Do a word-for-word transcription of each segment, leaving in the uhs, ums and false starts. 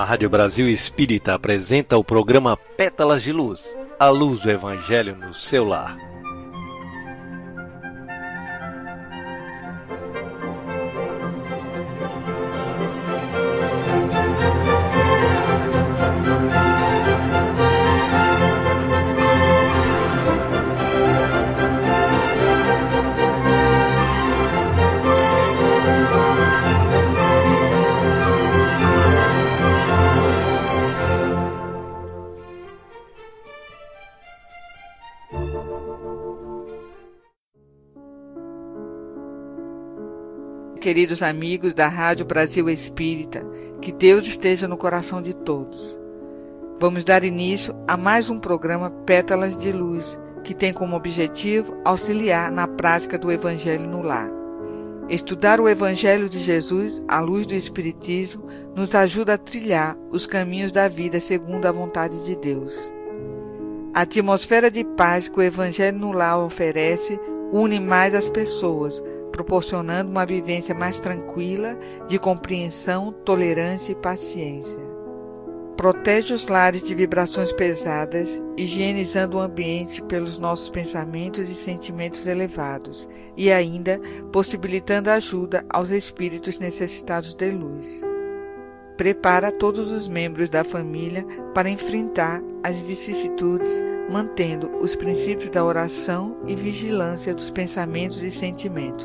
Rádio Brasil Espírita apresenta o programa Pétalas de Luz, a luz do Evangelho no seu lar. Queridos amigos da Rádio Brasil Espírita, que Deus esteja no coração de todos. Vamos dar início a mais um programa Pétalas de Luz, que tem como objetivo auxiliar na prática do Evangelho no lar. Estudar o Evangelho de Jesus à luz do Espiritismo nos ajuda a trilhar os caminhos da vida segundo a vontade de Deus. A atmosfera de paz que o Evangelho no lar oferece une mais as pessoas, proporcionando uma vivência mais tranquila, de compreensão, tolerância e paciência. Protege os lares de vibrações pesadas, higienizando o ambiente pelos nossos pensamentos e sentimentos elevados, e ainda possibilitando ajuda aos espíritos necessitados de luz. Prepara todos os membros da família para enfrentar as vicissitudes, mantendo os princípios da oração e vigilância dos pensamentos e sentimentos.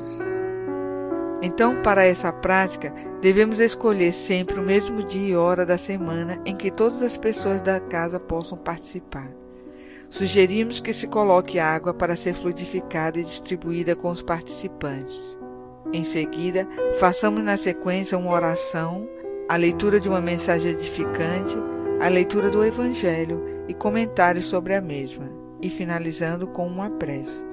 Então, para essa prática, devemos escolher sempre o mesmo dia e hora da semana em que todas as pessoas da casa possam participar. Sugerimos que se coloque água para ser fluidificada e distribuída com os participantes. Em seguida, façamos na sequência uma oração, a leitura de uma mensagem edificante, a leitura do Evangelho e comentários sobre a mesma, e finalizando com uma prece.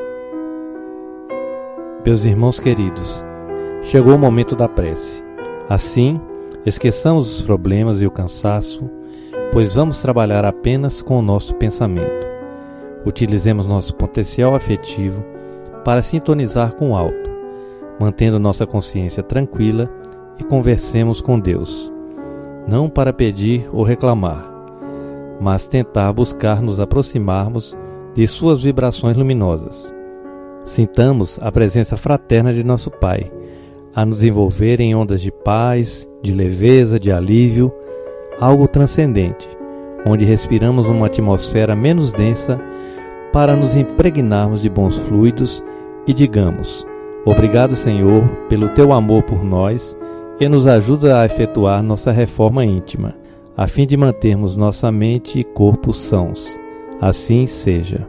Meus irmãos queridos, chegou o momento da prece. Assim, esqueçamos os problemas e o cansaço, pois vamos trabalhar apenas com o nosso pensamento. Utilizemos nosso potencial afetivo para sintonizar com o alto, mantendo nossa consciência tranquila e conversemos com Deus, não para pedir ou reclamar, mas tentar buscar nos aproximarmos de suas vibrações luminosas. Sintamos a presença fraterna de nosso Pai, a nos envolver em ondas de paz, de leveza, de alívio, algo transcendente, onde respiramos uma atmosfera menos densa para nos impregnarmos de bons fluidos e digamos: obrigado, Senhor, pelo teu amor por nós e nos ajuda a efetuar nossa reforma íntima, a fim de mantermos nossa mente e corpo sãos. Assim seja.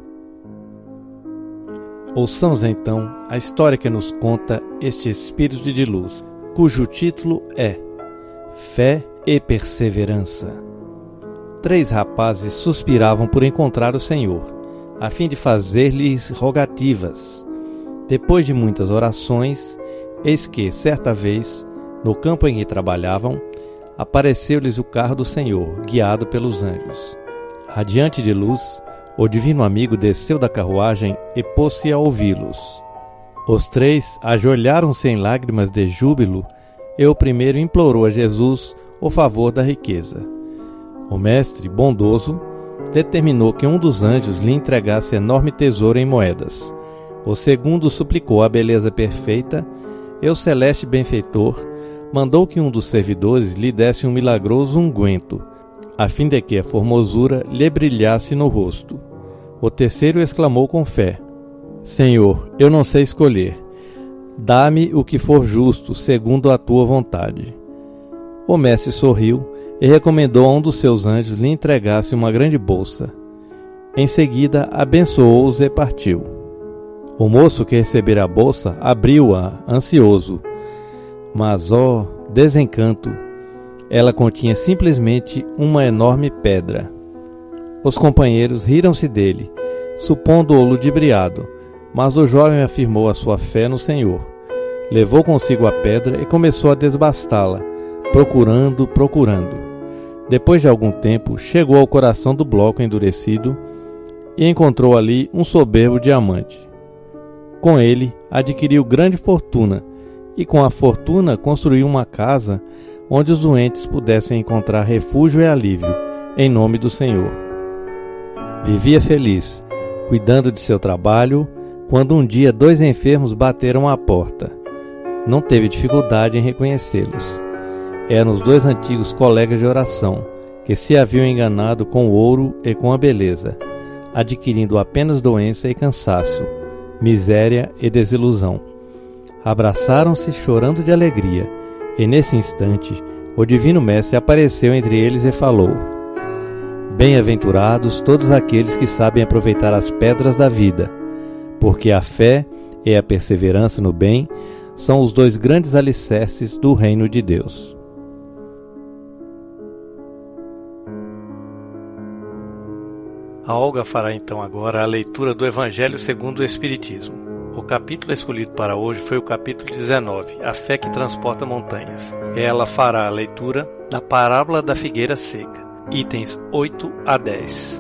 Ouçamos então a história que nos conta este Espírito de Luz, cujo título é Fé e Perseverança. Três rapazes suspiravam por encontrar o Senhor, a fim de fazer-lhes rogativas. Depois de muitas orações, eis que, certa vez, no campo em que trabalhavam, apareceu-lhes o carro do Senhor, guiado pelos anjos. Radiante de luz, o divino amigo desceu da carruagem e pôs-se a ouvi-los. Os três ajoelharam-se em lágrimas de júbilo e o primeiro implorou a Jesus o favor da riqueza. O mestre, bondoso, determinou que um dos anjos lhe entregasse enorme tesouro em moedas. O segundo suplicou a beleza perfeita e o celeste benfeitor mandou que um dos servidores lhe desse um milagroso unguento, a fim de que a formosura lhe brilhasse no rosto. O terceiro exclamou com fé: Senhor, eu não sei escolher. Dá-me o que for justo, segundo a tua vontade. O mestre sorriu e recomendou a um dos seus anjos lhe entregasse uma grande bolsa. Em seguida, abençoou-os e partiu. O moço que recebera a bolsa abriu-a, ansioso. Mas, ó, desencanto! Ela continha simplesmente uma enorme pedra. Os companheiros riram-se dele, supondo-o ludibriado, mas o jovem afirmou a sua fé no Senhor. Levou consigo a pedra e começou a desbastá-la, procurando, procurando. Depois de algum tempo, chegou ao coração do bloco endurecido e encontrou ali um soberbo diamante. Com ele, adquiriu grande fortuna, e com a fortuna construiu uma casa onde os doentes pudessem encontrar refúgio e alívio, em nome do Senhor. Vivia feliz, cuidando de seu trabalho, quando um dia dois enfermos bateram à porta. Não teve dificuldade em reconhecê-los. Eram os dois antigos colegas de oração, que se haviam enganado com o ouro e com a beleza, adquirindo apenas doença e cansaço, miséria e desilusão. Abraçaram-se chorando de alegria, e nesse instante o Divino Mestre apareceu entre eles e falou: Bem-aventurados todos aqueles que sabem aproveitar as pedras da vida, porque a fé e a perseverança no bem são os dois grandes alicerces do reino de Deus. A Olga fará então agora a leitura do Evangelho segundo o Espiritismo. O capítulo escolhido para hoje foi o capítulo dezenove, A Fé que Transporta Montanhas. Ela fará a leitura da parábola da figueira seca, itens oito a dez.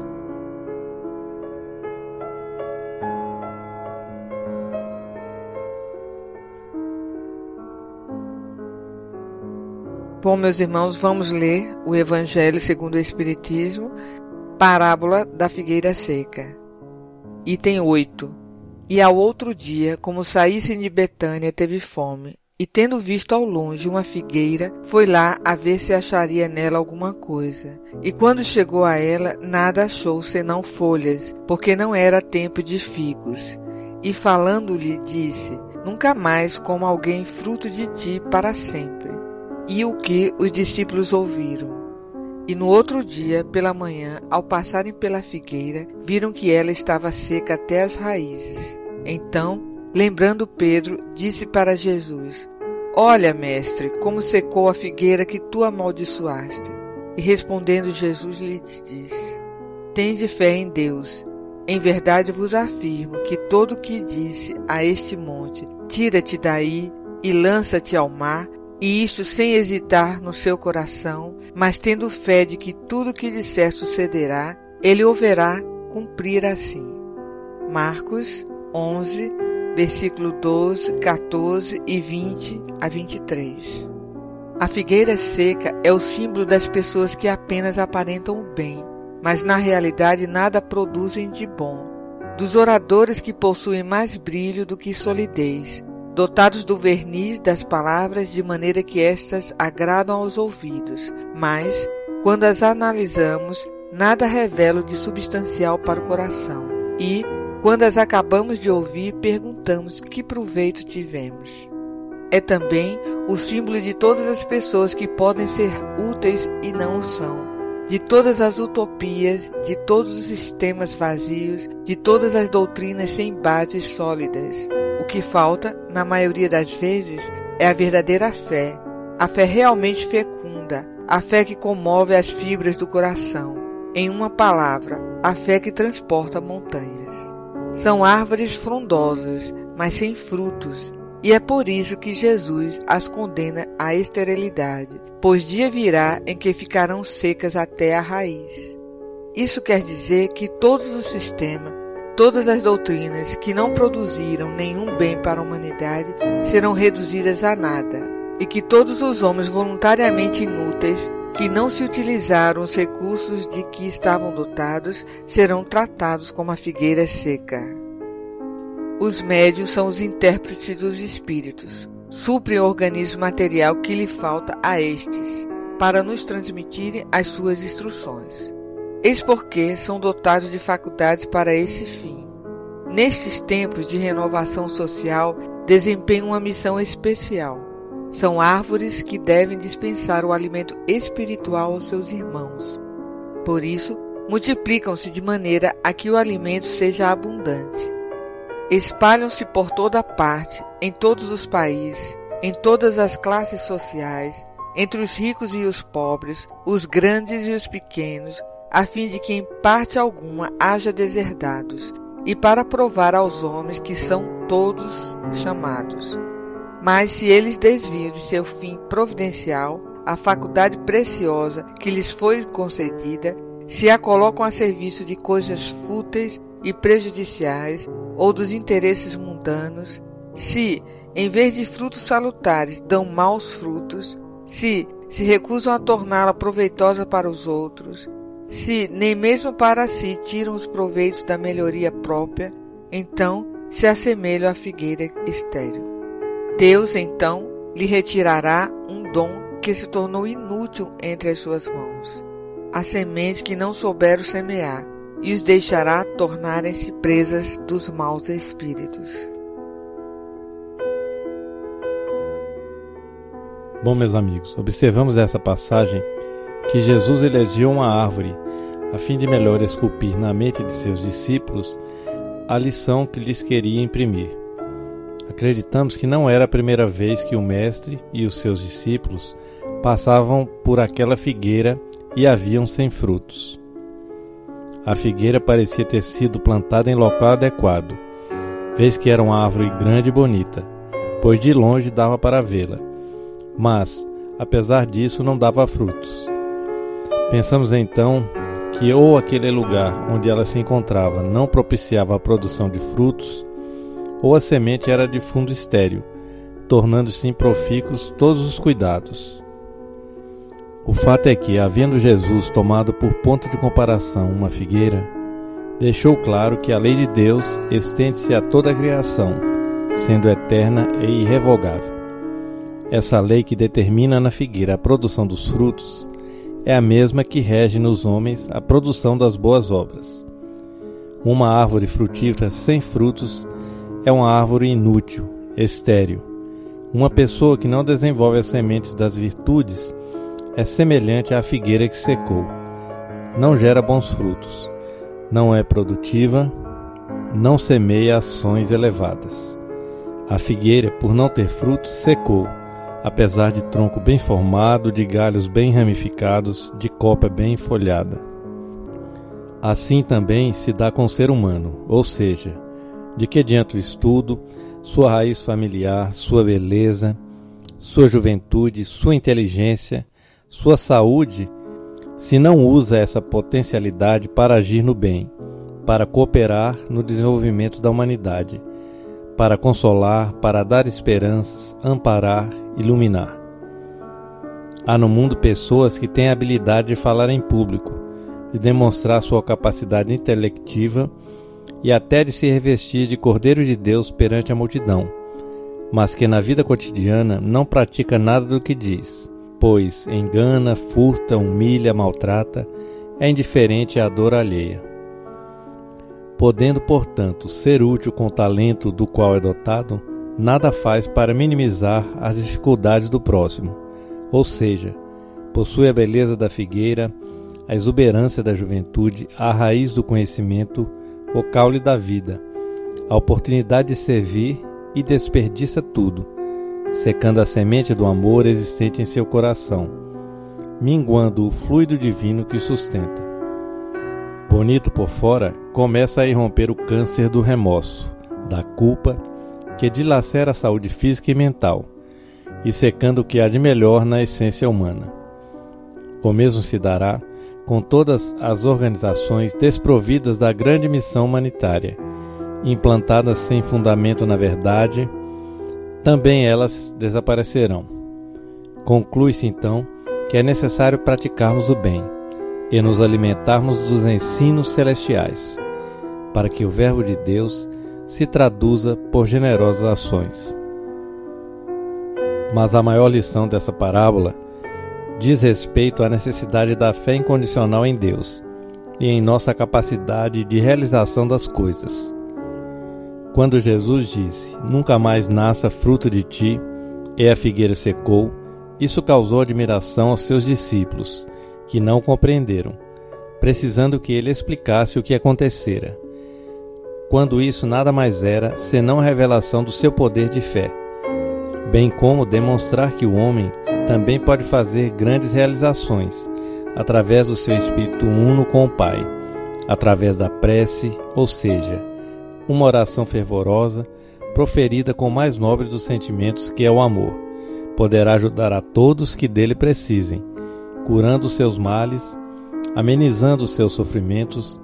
Bom, meus irmãos, vamos ler o Evangelho segundo o Espiritismo, parábola da figueira seca. Item oito. E ao outro dia, como saíssem de Betânia, teve fome, e tendo visto ao longe uma figueira, foi lá a ver se acharia nela alguma coisa. E quando chegou a ela, nada achou senão folhas, porque não era tempo de figos. E falando-lhe, disse: Nunca mais coma alguém fruto de ti para sempre. E o que os discípulos ouviram. E no outro dia, pela manhã, ao passarem pela figueira, viram que ela estava seca até as raízes. Então, lembrando Pedro, disse para Jesus: Olha, mestre, como secou a figueira que tu amaldiçoaste. E respondendo Jesus lhe disse: Tende fé em Deus. Em verdade vos afirmo que todo o que disse a este monte: Tira-te daí e lança-te ao mar, e isto sem hesitar no seu coração, mas tendo fé de que tudo o que disser sucederá, ele o verá cumprir assim. Marcos onze, versículo doze, quatorze e vinte a vinte e três. A figueira seca é o símbolo das pessoas que apenas aparentam o bem, mas na realidade nada produzem de bom. Dos oradores que possuem mais brilho do que solidez, dotados do verniz das palavras de maneira que estas agradam aos ouvidos, mas, quando as analisamos, nada revelam de substancial para o coração. E, quando as acabamos de ouvir, perguntamos que proveito tivemos. É também o símbolo de todas as pessoas que podem ser úteis e não o são, de todas as utopias, de todos os sistemas vazios, de todas as doutrinas sem bases sólidas. O que falta, na maioria das vezes, é a verdadeira fé, a fé realmente fecunda, a fé que comove as fibras do coração. Em uma palavra, a fé que transporta montanhas. São árvores frondosas, mas sem frutos, e é por isso que Jesus as condena à esterilidade, pois dia virá em que ficarão secas até a raiz. Isso quer dizer que todos os sistemas, todas as doutrinas que não produziram nenhum bem para a humanidade serão reduzidas a nada, e que todos os homens voluntariamente inúteis, que não se utilizaram os recursos de que estavam dotados, serão tratados como a figueira seca. Os médiuns são os intérpretes dos espíritos, suprem o organismo material que lhe falta a estes, para nos transmitirem as suas instruções. Eis porque são dotados de faculdades para esse fim. Nestes tempos de renovação social, desempenham uma missão especial. São árvores que devem dispensar o alimento espiritual aos seus irmãos. Por isso, multiplicam-se de maneira a que o alimento seja abundante. Espalham-se por toda parte, em todos os países, em todas as classes sociais, entre os ricos e os pobres, os grandes e os pequenos, a fim de que em parte alguma haja deserdados, e para provar aos homens que são todos chamados. Mas se eles desviam de seu fim providencial, a faculdade preciosa que lhes foi concedida, se a colocam a serviço de coisas fúteis e prejudiciais, ou dos interesses mundanos, se, em vez de frutos salutares, dão maus frutos, se, se recusam a torná-la proveitosa para os outros, se nem mesmo para si tiram os proveitos da melhoria própria, então se assemelham à figueira estéril. Deus, então, lhe retirará um dom que se tornou inútil entre as suas mãos, a semente que não souberam semear, e os deixará tornarem-se presas dos maus espíritos. Bom, meus amigos, observamos essa passagem que Jesus elegeu uma árvore a fim de melhor esculpir na mente de seus discípulos a lição que lhes queria imprimir. Acreditamos que não era a primeira vez que o Mestre e os seus discípulos passavam por aquela figueira e a viam sem frutos. A figueira parecia ter sido plantada em local adequado, vez que era uma árvore grande e bonita, pois de longe dava para vê-la. Mas, apesar disso, não dava frutos. Pensamos então que ou aquele lugar onde ela se encontrava não propiciava a produção de frutos, ou a semente era de fundo estéril, tornando-se improfícuos todos os cuidados. O fato é que, havendo Jesus tomado por ponto de comparação uma figueira, deixou claro que a lei de Deus estende-se a toda a criação, sendo eterna e irrevogável. Essa lei que determina na figueira a produção dos frutos é a mesma que rege nos homens a produção das boas obras. Uma árvore frutífera sem frutos é uma árvore inútil, estéril. Uma pessoa que não desenvolve as sementes das virtudes é semelhante à figueira que secou. Não gera bons frutos, não é produtiva, não semeia ações elevadas. A figueira, por não ter frutos, secou, apesar de tronco bem formado, de galhos bem ramificados, de copa bem folhada. Assim também se dá com o ser humano, ou seja, de que adianta o estudo, sua raiz familiar, sua beleza, sua juventude, sua inteligência, sua saúde, se não usa essa potencialidade para agir no bem, para cooperar no desenvolvimento da humanidade, para consolar, para dar esperanças, amparar, iluminar. Há no mundo pessoas que têm a habilidade de falar em público, de demonstrar sua capacidade intelectiva e até de se revestir de Cordeiro de Deus perante a multidão, mas que na vida cotidiana não pratica nada do que diz, pois engana, furta, humilha, maltrata, é indiferente à dor alheia. Podendo, portanto, ser útil com o talento do qual é dotado, nada faz para minimizar as dificuldades do próximo, ou seja, possui a beleza da figueira, a exuberância da juventude, a raiz do conhecimento, o caule da vida, a oportunidade de servir e desperdiça tudo, secando a semente do amor existente em seu coração, minguando o fluido divino que o sustenta. Bonito por fora, começa a irromper o câncer do remorso, da culpa, que dilacera a saúde física e mental, e secando o que há de melhor na essência humana. O mesmo se dará com todas as organizações desprovidas da grande missão humanitária, implantadas sem fundamento na verdade, também elas desaparecerão. Conclui-se então que é necessário praticarmos o bem e nos alimentarmos dos ensinos celestiais, para que o Verbo de Deus se traduza por generosas ações. Mas a maior lição dessa parábola diz respeito à necessidade da fé incondicional em Deus e em nossa capacidade de realização das coisas. Quando Jesus disse, nunca mais nasça fruto de ti, e a figueira secou, isso causou admiração aos seus discípulos, que não compreenderam, precisando que ele explicasse o que acontecera. Quando isso nada mais era senão a revelação do seu poder de fé, bem como demonstrar que o homem também pode fazer grandes realizações através do seu espírito uno com o Pai, através da prece, ou seja, uma oração fervorosa, proferida com o mais nobre dos sentimentos, que é o amor, poderá ajudar a todos que dele precisem, curando os seus males, amenizando os seus sofrimentos,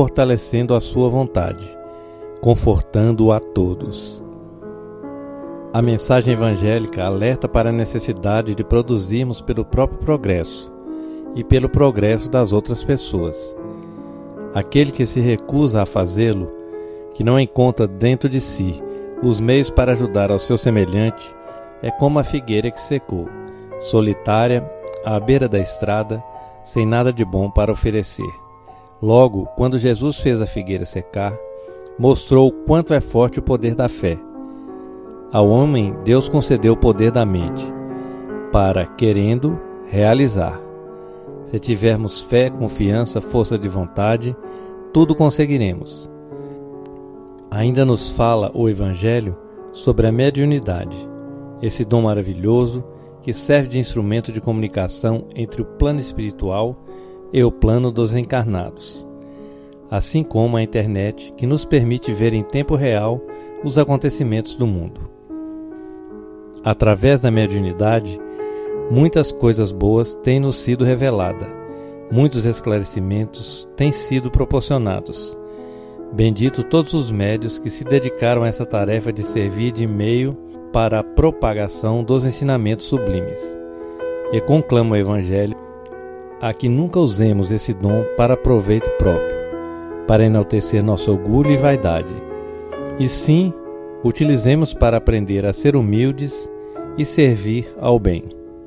fortalecendo a sua vontade, confortando a todos. A mensagem evangélica alerta para a necessidade de produzirmos pelo próprio progresso e pelo progresso das outras pessoas. Aquele que se recusa a fazê-lo, que não encontra dentro de si os meios para ajudar ao seu semelhante, é como a figueira que secou, solitária, à beira da estrada, sem nada de bom para oferecer. Logo, quando Jesus fez a figueira secar, mostrou o quanto é forte o poder da fé. Ao homem, Deus concedeu o poder da mente, para, querendo, realizar. Se tivermos fé, confiança, força de vontade, tudo conseguiremos. Ainda nos fala o Evangelho sobre a mediunidade, esse dom maravilhoso que serve de instrumento de comunicação entre o plano espiritual e o plano dos encarnados, assim como a internet, que nos permite ver em tempo real os acontecimentos do mundo. Através da mediunidade, muitas coisas boas têm nos sido reveladas, muitos esclarecimentos têm sido proporcionados. Bendito todos os médios que se dedicaram a essa tarefa de servir de meio para a propagação dos ensinamentos sublimes. E conclamo o Evangelho a que nunca usemos esse dom para proveito próprio, para enaltecer nosso orgulho e vaidade, e sim utilizemos para aprender a ser humildes e servir ao bem.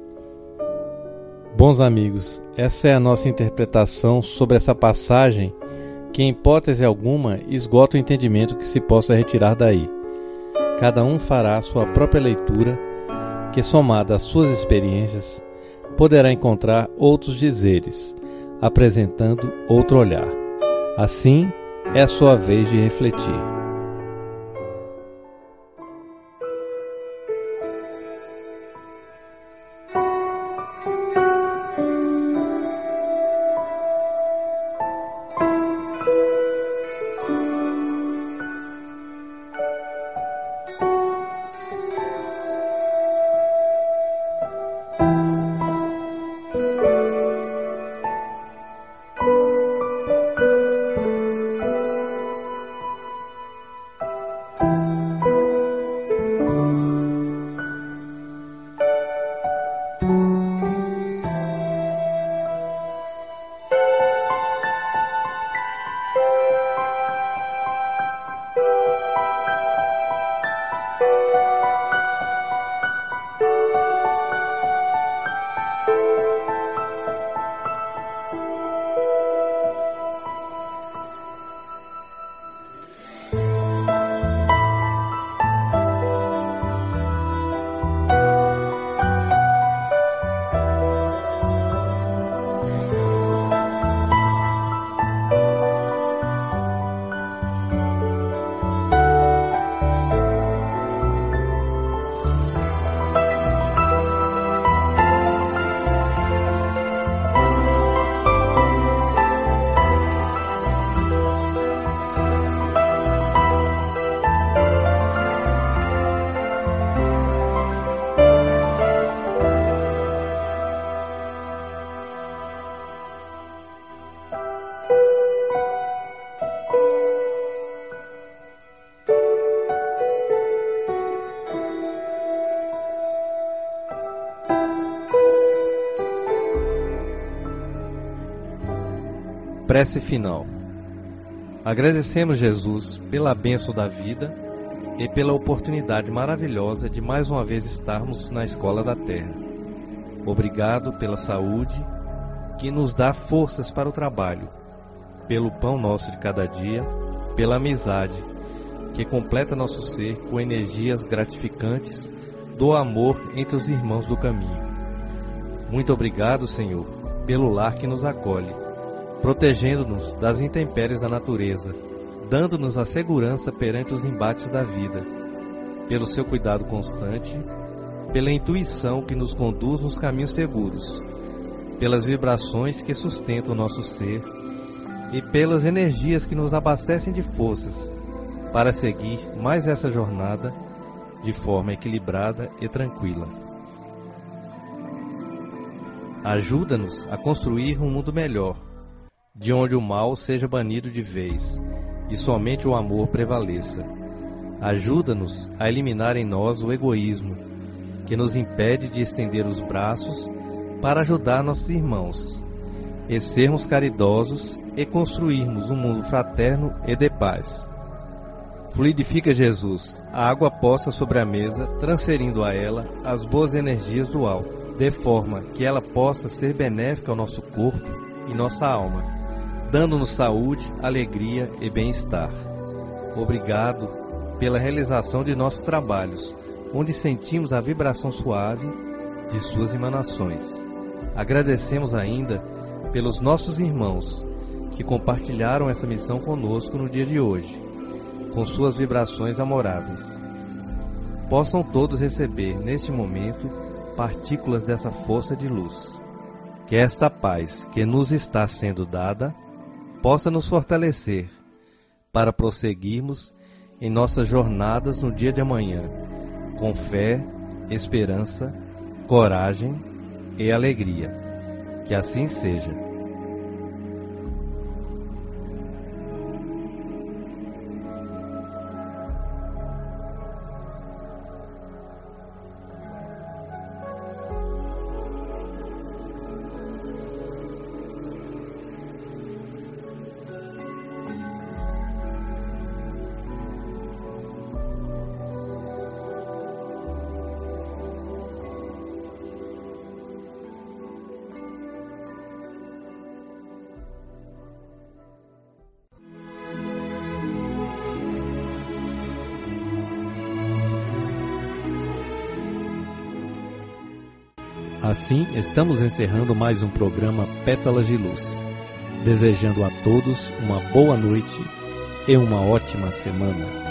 Bons amigos, essa é a nossa interpretação sobre essa passagem que, em hipótese alguma, esgota o entendimento que se possa retirar daí. Cada um fará a sua própria leitura, que, somada às suas experiências, poderá encontrar outros dizeres, apresentando outro olhar. Assim, é a sua vez de refletir. Prece final. Agradecemos, Jesus, pela bênção da vida e pela oportunidade maravilhosa de mais uma vez estarmos na Escola da Terra. Obrigado pela saúde, que nos dá forças para o trabalho, pelo pão nosso de cada dia, pela amizade, que completa nosso ser com energias gratificantes do amor entre os irmãos do caminho. Muito obrigado, Senhor, pelo lar que nos acolhe, protegendo-nos das intempéries da natureza, dando-nos a segurança perante os embates da vida, pelo seu cuidado constante, pela intuição que nos conduz nos caminhos seguros, pelas vibrações que sustentam o nosso ser e pelas energias que nos abastecem de forças para seguir mais essa jornada de forma equilibrada e tranquila. Ajuda-nos a construir um mundo melhor, de onde o mal seja banido de vez e somente o amor prevaleça. Ajuda-nos a eliminar em nós o egoísmo, que nos impede de estender os braços para ajudar nossos irmãos, e sermos caridosos e construirmos um mundo fraterno e de paz. Fluidifica, Jesus, a água posta sobre a mesa, transferindo a ela as boas energias do alto, de forma que ela possa ser benéfica ao nosso corpo e nossa alma, dando-nos saúde, alegria e bem-estar. Obrigado pela realização de nossos trabalhos, onde sentimos a vibração suave de suas emanações. Agradecemos ainda pelos nossos irmãos que compartilharam essa missão conosco no dia de hoje, com suas vibrações amoráveis. Possam todos receber, neste momento, partículas dessa força de luz. Que esta paz que nos está sendo dada possa nos fortalecer para prosseguirmos em nossas jornadas no dia de amanhã, com fé, esperança, coragem e alegria. Que assim seja. Assim, estamos encerrando mais um programa Pétalas de Luz, desejando a todos uma boa noite e uma ótima semana.